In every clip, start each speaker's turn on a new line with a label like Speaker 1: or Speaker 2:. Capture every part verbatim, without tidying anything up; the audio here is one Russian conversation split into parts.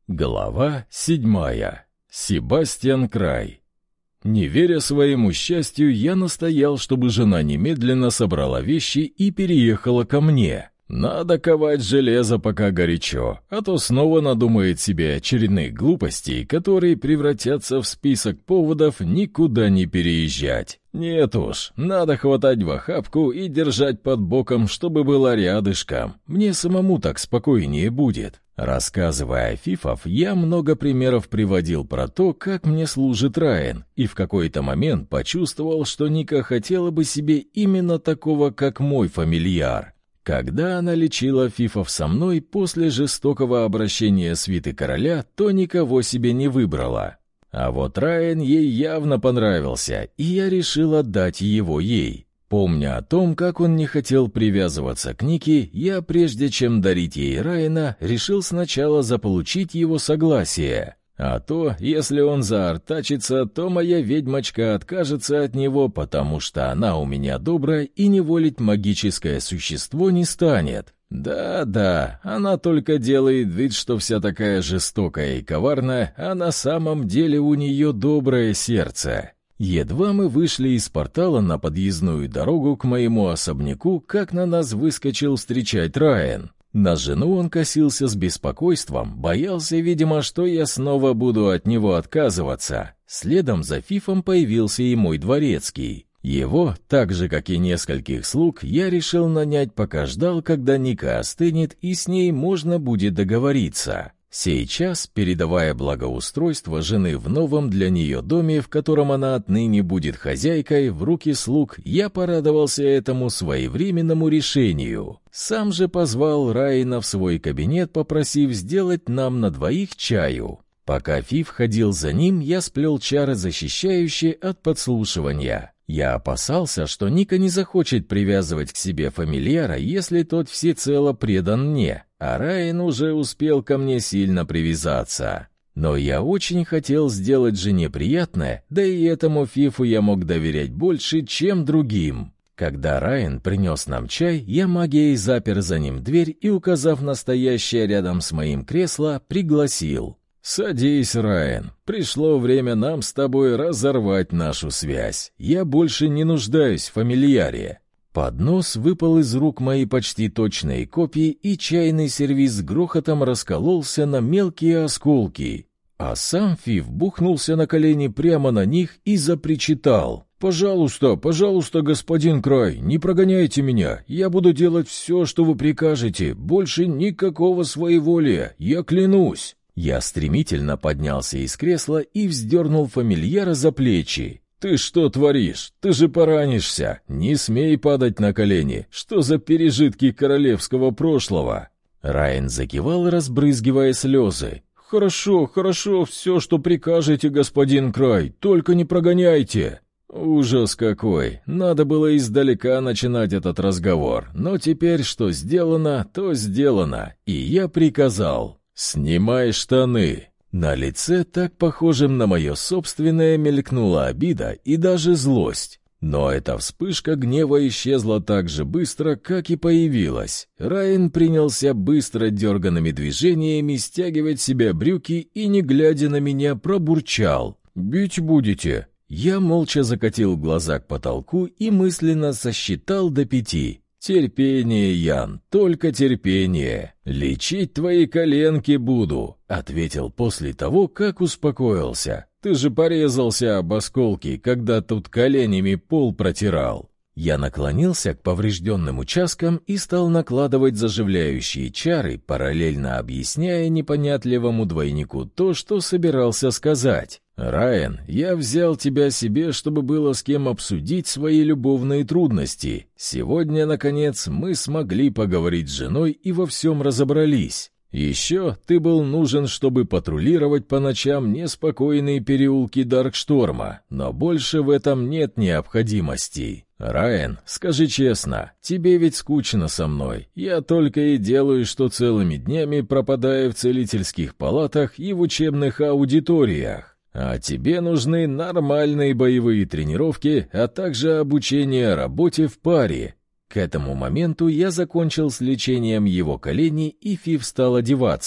Speaker 1: Глава седьмая. Себастьян Край. Не веря своему счастью, я настоял, чтобы жена немедленно собрала вещи и переехала ко мне. Надо ковать железо, пока горячо, а то снова надумает себе очередных глупостей, которые превратятся в список поводов никуда не переезжать. Нет уж, надо хватать в охапку и держать под боком, чтобы была рядышком. Мне самому так спокойнее будет. Рассказывая о фифов, я много примеров приводил про то, как мне служит Райан, и в какой-то момент почувствовал, что Ника хотела бы себе именно такого, как мой фамильяр. Когда она лечила фифов со мной после жестокого обращения свиты короля, то никого себе не выбрала. А вот Райан ей явно понравился, и я решил отдать его ей. Помня о том, как он не хотел привязываться к Нике, я, прежде чем дарить ей Райана, решил сначала заполучить его согласие. А то, если он заортачится, то моя ведьмочка откажется от него, потому что она у меня добрая и неволить магическое существо не станет. Да-да, она только делает вид, что вся такая жестокая и коварная, а на самом деле у нее доброе сердце. Едва мы вышли из портала на подъездную дорогу к моему особняку, как на нас выскочил встречать Райан. На жену он косился с беспокойством, боялся, видимо, что я снова буду от него отказываться. Следом за фифом появился и мой дворецкий. Его, так же, как и нескольких слуг, я решил нанять, пока ждал, когда Ника остынет, и с ней можно будет договориться. Сейчас, передавая благоустройство жены в новом для нее доме, в котором она отныне будет хозяйкой, в руки слуг, я порадовался этому своевременному решению. Сам же позвал Райана в свой кабинет, попросив сделать нам на двоих чаю. Пока Фиф ходил за ним, я сплел чары, защищающие от подслушивания. Я опасался, что Ника не захочет привязывать к себе фамильяра, если тот всецело предан мне, а Райан уже успел ко мне сильно привязаться. Но я очень хотел сделать жене приятное, да и этому Фифу я мог доверять больше, чем другим. Когда Райан принес нам чай, я магией запер за ним дверь и, указав на стоящее рядом с моим кресло, пригласил. «Садись, Райан. Пришло время нам с тобой разорвать нашу связь. Я больше не нуждаюсь в фамильяре». Поднос выпал из рук моей почти точной копии, и чайный сервиз с грохотом раскололся на мелкие осколки. А сам Фиф бухнулся на колени прямо на них и запричитал. «Пожалуйста, пожалуйста, господин Край, не прогоняйте меня. Я буду делать все, что вы прикажете. Больше никакого своеволия, я клянусь». Я стремительно поднялся из кресла и вздернул фамильяра за плечи. «Ты что творишь? Ты же поранишься! Не смей падать на колени! Что за пережитки королевского прошлого?» Райан закивал, разбрызгивая слезы. «Хорошо, хорошо, все, что прикажете, господин Край, только не прогоняйте!» Ужас какой! Надо было издалека начинать этот разговор, но теперь что сделано, то сделано, и я приказал. «Снимай штаны!» На лице, так похожем на мое собственное, мелькнула обида и даже злость. Но эта вспышка гнева исчезла так же быстро, как и появилась. Райан принялся быстро дерганными движениями стягивать себе брюки и, не глядя на меня, пробурчал. «Бить будете?» Я молча закатил глаза к потолку и мысленно сосчитал до пяти. «Терпение, Ян, только терпение. Лечить твои коленки буду», — ответил после того, как успокоился. «Ты же порезался об осколки, когда тут коленями пол протирал». Я наклонился к поврежденным участкам и стал накладывать заживляющие чары, параллельно объясняя непонятливому двойнику то, что собирался сказать. «Райан, я взял тебя себе, чтобы было с кем обсудить свои любовные трудности. Сегодня, наконец, мы смогли поговорить с женой и во всем разобрались. Еще ты был нужен, чтобы патрулировать по ночам неспокойные переулки Даркшторма, но больше в этом нет необходимости. Райан, скажи честно, тебе ведь скучно со мной. Я только и делаю, что целыми днями пропадаю в целительских палатах и в учебных аудиториях. А тебе нужны нормальные боевые тренировки, а также обучение работе в паре». К этому моменту я закончил с лечением его коленей, и Фиф стал одеваться.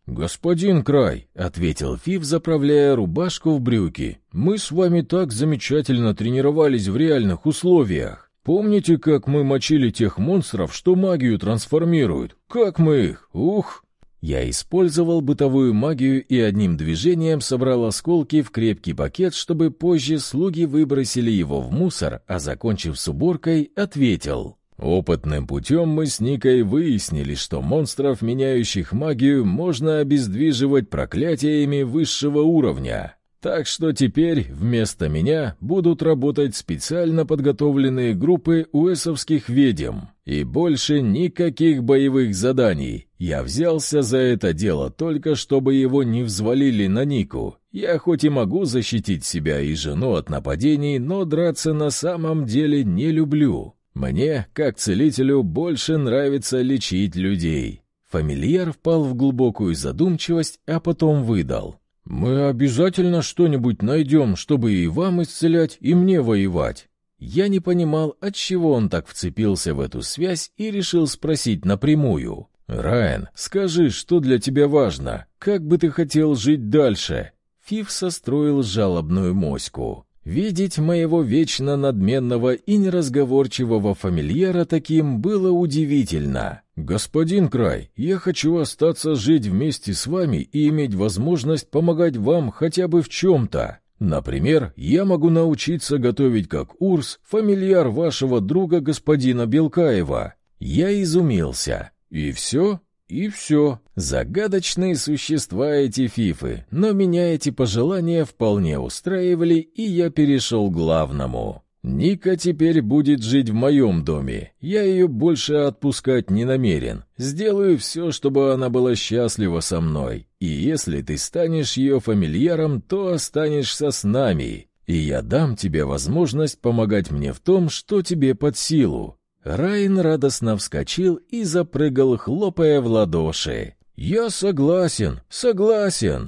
Speaker 1: «Господин Край», — ответил Фиф, заправляя рубашку в брюки, — «мы с вами так замечательно тренировались в реальных условиях. Помните, как мы мочили тех монстров, что магию трансформируют? Как мы их? Ух!» Я использовал бытовую магию и одним движением собрал осколки в крепкий пакет, чтобы позже слуги выбросили его в мусор, а, закончив с уборкой, ответил: «Опытным путем мы с Никой выяснили, что монстров, меняющих магию, можно обездвиживать проклятиями высшего уровня. Так что теперь вместо меня будут работать специально подготовленные группы уэсовских ведьм. И больше никаких боевых заданий. Я взялся за это дело только чтобы его не взвалили на Нику. Я хоть и могу защитить себя и жену от нападений, но драться на самом деле не люблю. Мне, как целителю, больше нравится лечить людей». Фамильяр впал в глубокую задумчивость, а потом выдал: «Мы обязательно что-нибудь найдем, чтобы и вам исцелять, и мне воевать». Я не понимал, отчего он так вцепился в эту связь, и решил спросить напрямую: «Райан, скажи, что для тебя важно? Как бы ты хотел жить дальше?» Фиф состроил жалобную моську. Видеть моего вечно надменного и неразговорчивого фамильяра таким было удивительно. «Господин Край, я хочу остаться жить вместе с вами и иметь возможность помогать вам хотя бы в чем-то. Например, я могу научиться готовить как Урс, фамильяр вашего друга господина Белкаева». Я изумился. «И все?» И все. Загадочные существа эти фифы, но меня эти пожелания вполне устраивали, и я перешел к главному. Ника теперь будет жить в моем доме. Я ее больше отпускать не намерен. Сделаю все, чтобы она была счастлива со мной. И если ты станешь ее фамильяром, то останешься с нами. И я дам тебе возможность помогать мне в том, что тебе под силу». Райан радостно вскочил и запрыгал, хлопая в ладоши. «Я согласен, согласен!»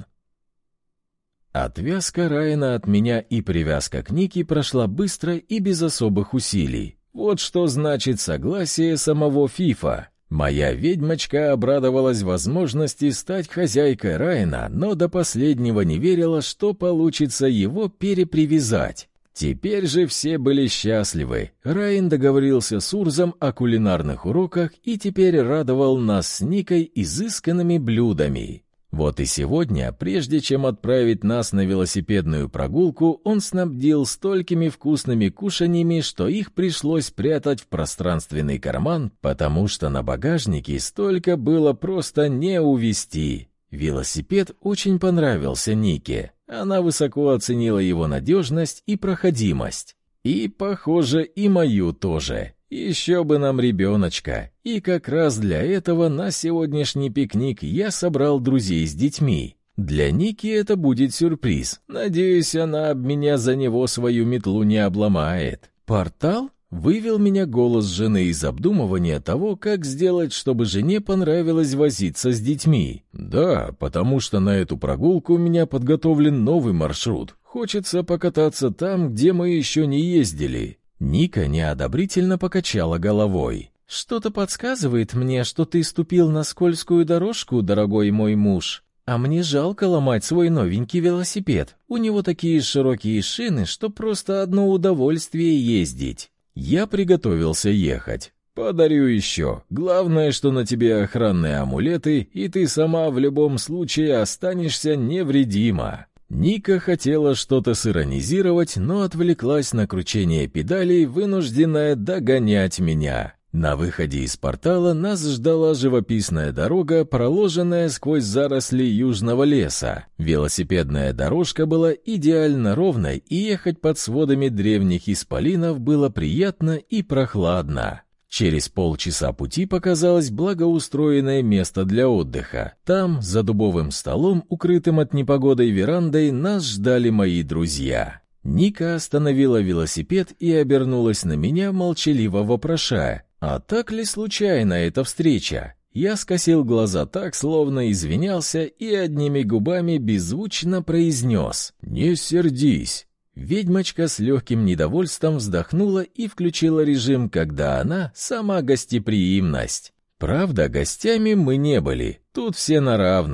Speaker 1: Отвязка Райана от меня и привязка к Нике прошла быстро и без особых усилий. Вот что значит согласие самого Фифа. Моя ведьмочка обрадовалась возможности стать хозяйкой Райана, но до последнего не верила, что получится его перепривязать. Теперь же все были счастливы. Райан договорился с Урзом о кулинарных уроках и теперь радовал нас с Никой изысканными блюдами. Вот и сегодня, прежде чем отправить нас на велосипедную прогулку, он снабдил столькими вкусными кушаньями, что их пришлось прятать в пространственный карман, потому что на багажнике столько было просто не увезти. Велосипед очень понравился Нике. Она высоко оценила его надежность и проходимость. И, похоже, и мою тоже. Еще бы нам ребеночка. И как раз для этого на сегодняшний пикник я собрал друзей с детьми. Для Ники это будет сюрприз. Надеюсь, она об меня за него свою метлу не обломает. «Портал?» — вывел меня голос жены из обдумывания того, как сделать, чтобы жене понравилось возиться с детьми. «Да, потому что на эту прогулку у меня подготовлен новый маршрут. Хочется покататься там, где мы еще не ездили». Ника неодобрительно покачала головой. «Что-то подсказывает мне, что ты ступил на скользкую дорожку, дорогой мой муж. А мне жалко ломать свой новенький велосипед. У него такие широкие шины, что просто одно удовольствие ездить». Я приготовился ехать. «Подарю еще. Главное, что на тебе охранные амулеты, и ты сама в любом случае останешься невредима». Ника хотела что-то сиронизировать, но отвлеклась на кручение педалей, вынужденная догонять меня. На выходе из портала нас ждала живописная дорога, проложенная сквозь заросли южного леса. Велосипедная дорожка была идеально ровной, и ехать под сводами древних исполинов было приятно и прохладно. Через полчаса пути показалось благоустроенное место для отдыха. Там, за дубовым столом, укрытым от непогоды верандой, нас ждали мои друзья. Ника остановила велосипед и обернулась на меня, молчаливо вопрошая: «А так ли случайно эта встреча?» Я скосил глаза так, словно извинялся, и одними губами беззвучно произнес: «Не сердись». Ведьмочка с легким недовольством вздохнула и включила режим, когда она сама гостеприимность. Правда, гостями мы не были, тут все на равных.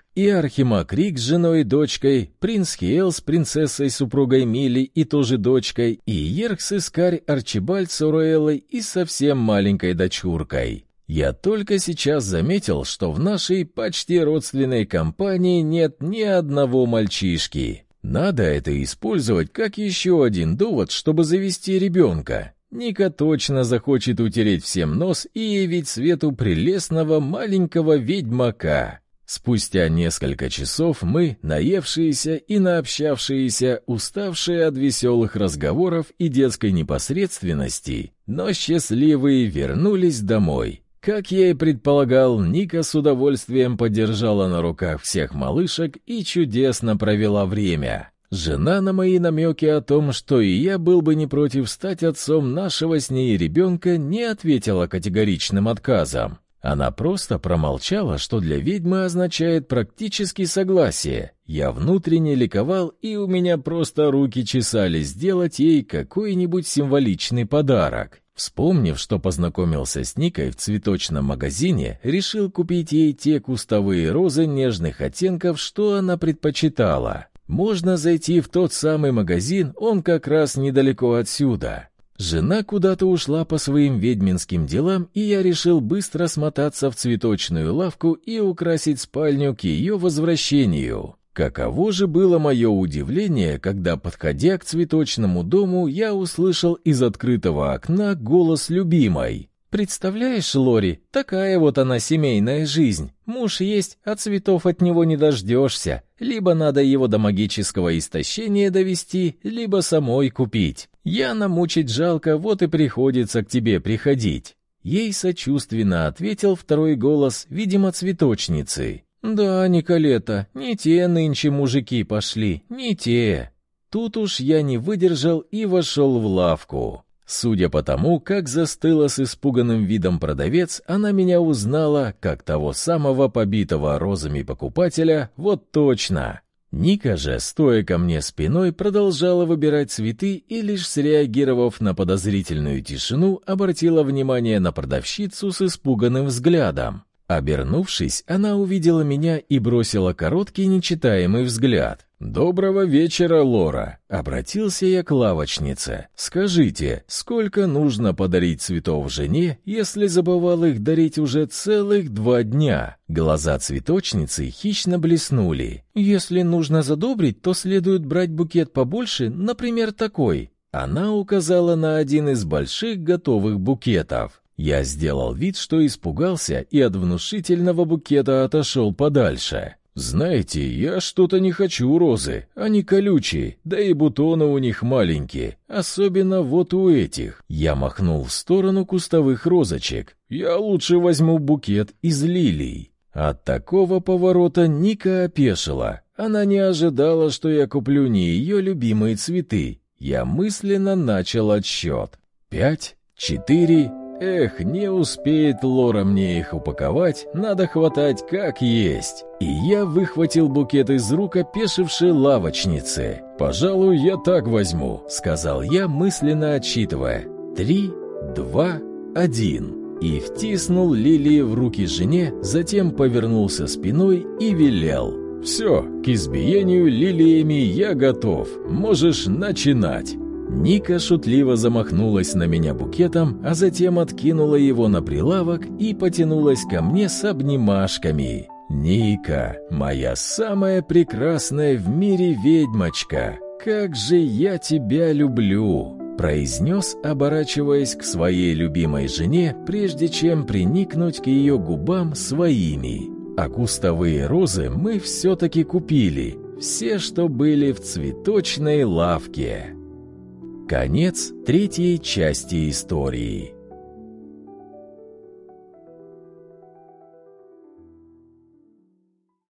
Speaker 1: И архимаг Рик с женой и дочкой, принц Хиэл с принцессой супругой Мили и тоже дочкой, и Еркс Искарь Арчибальд с Оруэллой и совсем маленькой дочуркой. Я только сейчас заметил, что в нашей почти родственной компании нет ни одного мальчишки. Надо это использовать как еще один довод, чтобы завести ребенка. Ника точно захочет утереть всем нос и явить свету прелестного маленького ведьмака. Спустя несколько часов мы, наевшиеся и наобщавшиеся, уставшие от веселых разговоров и детской непосредственности, но счастливые, вернулись домой. Как я и предполагал, Ника с удовольствием подержала на руках всех малышек и чудесно провела время. Жена на мои намеки о том, что и я был бы не против стать отцом нашего с ней ребенка, не ответила категоричным отказом. Она просто промолчала, что для ведьмы означает практически согласие. Я внутренне ликовал, и у меня просто руки чесались сделать ей какой-нибудь символичный подарок. Вспомнив, что познакомился с Никой в цветочном магазине, решил купить ей те кустовые розы нежных оттенков, что она предпочитала. Можно зайти в тот самый магазин, он как раз недалеко отсюда. Жена куда-то ушла по своим ведьминским делам, и я решил быстро смотаться в цветочную лавку и украсить спальню к ее возвращению. Каково же было мое удивление, когда, подходя к цветочному дому, я услышал из открытого окна голос любимой. «Представляешь, Лори, такая вот она семейная жизнь. Муж есть, а цветов от него не дождешься. Либо надо его до магического истощения довести, либо самой купить. Яна мучить жалко, вот и приходится к тебе приходить». Ей сочувственно ответил второй голос, видимо, цветочницы. «Да, Николета, не те нынче мужики пошли, не те». Тут уж я не выдержал и вошел в лавку. Судя по тому, как застыла с испуганным видом продавец, она меня узнала, как того самого побитого розами покупателя, вот точно. Ника же, стоя ко мне спиной, продолжала выбирать цветы и, лишь среагировав на подозрительную тишину, обратила внимание на продавщицу с испуганным взглядом. Обернувшись, она увидела меня и бросила короткий нечитаемый взгляд. «Доброго вечера, Лора!» — обратился я к лавочнице. «Скажите, сколько нужно подарить цветов жене, если забывал их дарить уже целых два дня?» Глаза цветочницы хищно блеснули. «Если нужно задобрить, то следует брать букет побольше, например, такой». Она указала на один из больших готовых букетов. Я сделал вид, что испугался, и от внушительного букета отошел подальше. «Знаете, я что-то не хочу розы, они колючие, да и бутоны у них маленькие, особенно вот у этих». Я махнул в сторону кустовых розочек. «Я лучше возьму букет из лилий». От такого поворота Ника опешила. Она не ожидала, что я куплю не ее любимые цветы. Я мысленно начал отсчет. Пять, четыре... Эх, не успеет Лора мне их упаковать, надо хватать как есть. И я выхватил букет из рук опешившей лавочницы. «Пожалуй, я так возьму», — сказал я, мысленно отсчитывая. «Три, два, один». И втиснул лилии в руки жене, затем повернулся спиной и велел. «Все, к избиению лилиями я готов, можешь начинать». Ника шутливо замахнулась на меня букетом, а затем откинула его на прилавок и потянулась ко мне с обнимашками. «Ника, моя самая прекрасная в мире ведьмочка, как же я тебя люблю!» произнес, оборачиваясь к своей любимой жене, прежде чем приникнуть к ее губам своими. А кустовые розы мы все-таки купили, все, что были в цветочной лавке. Конец третьей части истории.